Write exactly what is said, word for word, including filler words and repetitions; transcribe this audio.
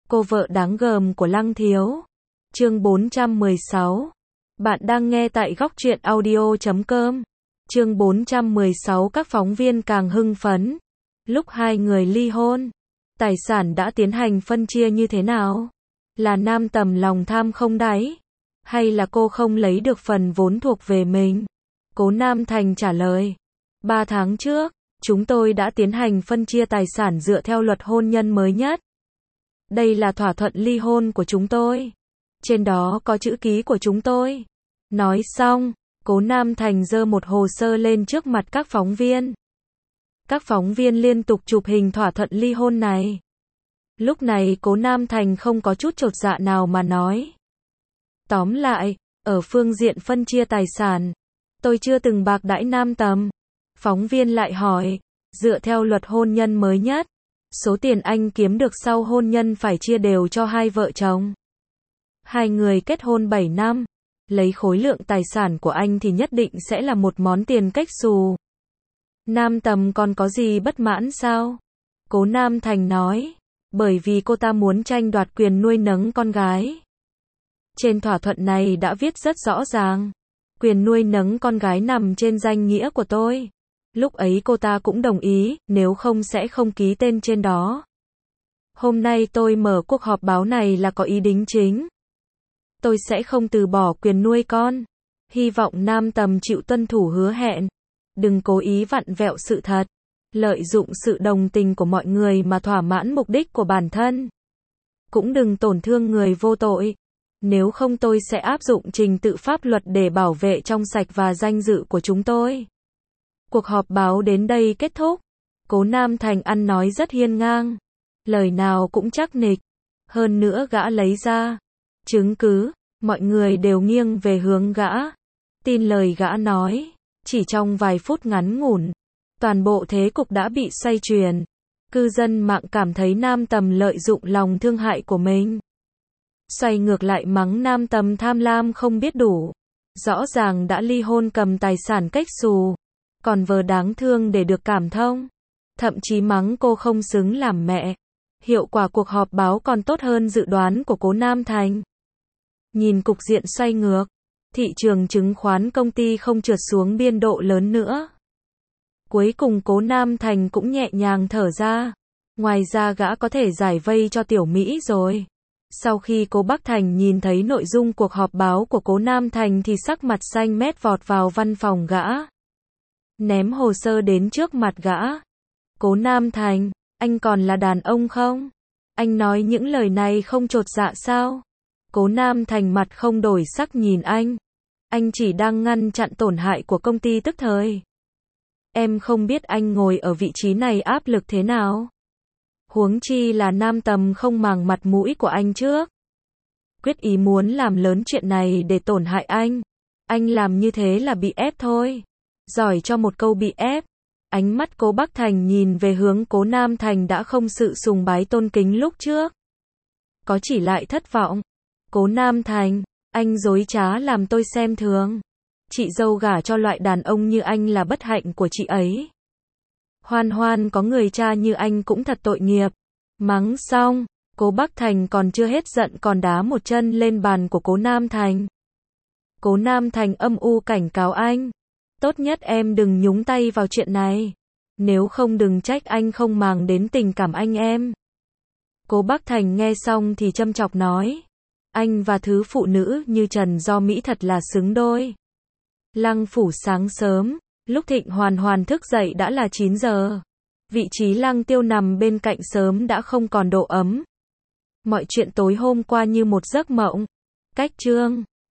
Cô vợ đáng gờm của Lăng Thiếu. Chương bốn trăm mười sáu. Bạn đang nghe tại góc truyện audio chấm com. Chương bốn trăm mười sáu. Các phóng viên càng hưng phấn. Lúc hai người ly hôn, tài sản đã tiến hành phân chia như thế nào? Là Nam Tầm lòng tham không đáy? Hay là cô không lấy được phần vốn thuộc về mình? Cố Nam Thành trả lời. Ba tháng trước, chúng tôi đã tiến hành phân chia tài sản dựa theo luật hôn nhân mới nhất. Đây là thỏa thuận ly hôn của chúng tôi. Trên đó có chữ ký của chúng tôi. Nói xong, Cố Nam Thành giơ một hồ sơ lên trước mặt các phóng viên. Các phóng viên liên tục chụp hình thỏa thuận ly hôn này. Lúc này Cố Nam Thành không có chút chột dạ nào mà nói. Tóm lại, ở phương diện phân chia tài sản, tôi chưa từng bạc đãi Nam Tầm. Phóng viên lại hỏi, dựa theo luật hôn nhân mới nhất, số tiền anh kiếm được sau hôn nhân phải chia đều cho hai vợ chồng. Hai người kết hôn bảy năm, lấy khối lượng tài sản của anh thì nhất định sẽ là một món tiền cách xù. Nam Tầm còn có gì bất mãn sao? Cố Nam Thành nói, bởi vì cô ta muốn tranh đoạt quyền nuôi nấng con gái. Trên thỏa thuận này đã viết rất rõ ràng, quyền nuôi nấng con gái nằm trên danh nghĩa của tôi. Lúc ấy cô ta cũng đồng ý, nếu không sẽ không ký tên trên đó. Hôm nay tôi mở cuộc họp báo này là có ý đính chính. Tôi sẽ không từ bỏ quyền nuôi con. Hy vọng Nam Tầm chịu tuân thủ hứa hẹn. Đừng cố ý vặn vẹo sự thật, lợi dụng sự đồng tình của mọi người mà thỏa mãn mục đích của bản thân. Cũng đừng tổn thương người vô tội. Nếu không tôi sẽ áp dụng trình tự pháp luật để bảo vệ trong sạch và danh dự của chúng tôi. Cuộc họp báo đến đây kết thúc. Cố Nam Thành ăn nói rất hiên ngang, lời nào cũng chắc nịch. Hơn nữa gã lấy ra chứng cứ, mọi người đều nghiêng về hướng gã. Tin lời gã nói, chỉ trong vài phút ngắn ngủn, toàn bộ thế cục đã bị xoay chuyển. Cư dân mạng cảm thấy Nam Tầm lợi dụng lòng thương hại của mình. Xoay ngược lại mắng Nam Tầm tham lam không biết đủ. Rõ ràng đã ly hôn cầm tài sản cách xù, còn vờ đáng thương để được cảm thông. Thậm chí mắng cô không xứng làm mẹ. Hiệu quả cuộc họp báo còn tốt hơn dự đoán của Cố Nam Thành. Nhìn cục diện xoay ngược, thị trường chứng khoán công ty không trượt xuống biên độ lớn nữa. Cuối cùng Cố Nam Thành cũng nhẹ nhàng thở ra. Ngoài ra gã có thể giải vây cho Tiểu Mỹ rồi. Sau khi Cố Bắc Thành nhìn thấy nội dung cuộc họp báo của Cố Nam Thành thì sắc mặt xanh mét vọt vào văn phòng gã. Ném hồ sơ đến trước mặt gã. Cố Nam Thành, anh còn là đàn ông không? Anh nói những lời này không chột dạ sao? Cố Nam Thành mặt không đổi sắc nhìn anh. Anh chỉ đang ngăn chặn tổn hại của công ty tức thời. Em không biết anh ngồi ở vị trí này áp lực thế nào. Huống chi là Nam Tầm không màng mặt mũi của anh trước. Quyết ý muốn làm lớn chuyện này để tổn hại anh. Anh làm như thế là bị ép thôi. Giỏi cho một câu bị ép. Ánh mắt Cố Bắc Thành nhìn về hướng Cố Nam Thành đã không sự sùng bái tôn kính lúc trước. Có chỉ lại thất vọng. Cố Nam Thành, anh dối trá làm tôi xem thường. Chị dâu gả cho loại đàn ông như anh là bất hạnh của chị ấy. Hoan Hoan có người cha như anh cũng thật tội nghiệp. Mắng xong, Cố Bắc Thành còn chưa hết giận còn đá một chân lên bàn của Cố Nam Thành. Cố Nam Thành âm u cảnh cáo anh. Tốt nhất em đừng nhúng tay vào chuyện này. Nếu không đừng trách anh không màng đến tình cảm anh em. Cố Bắc Thành nghe xong thì châm chọc nói. Anh và thứ phụ nữ như Trần Do Mỹ thật là xứng đôi. Lăng phủ sáng sớm, lúc Thịnh Hoàn Hoàn thức dậy đã là chín giờ. Vị trí Lăng Tiêu nằm bên cạnh sớm đã không còn độ ấm. Mọi chuyện tối hôm qua như một giấc mộng. Cách chương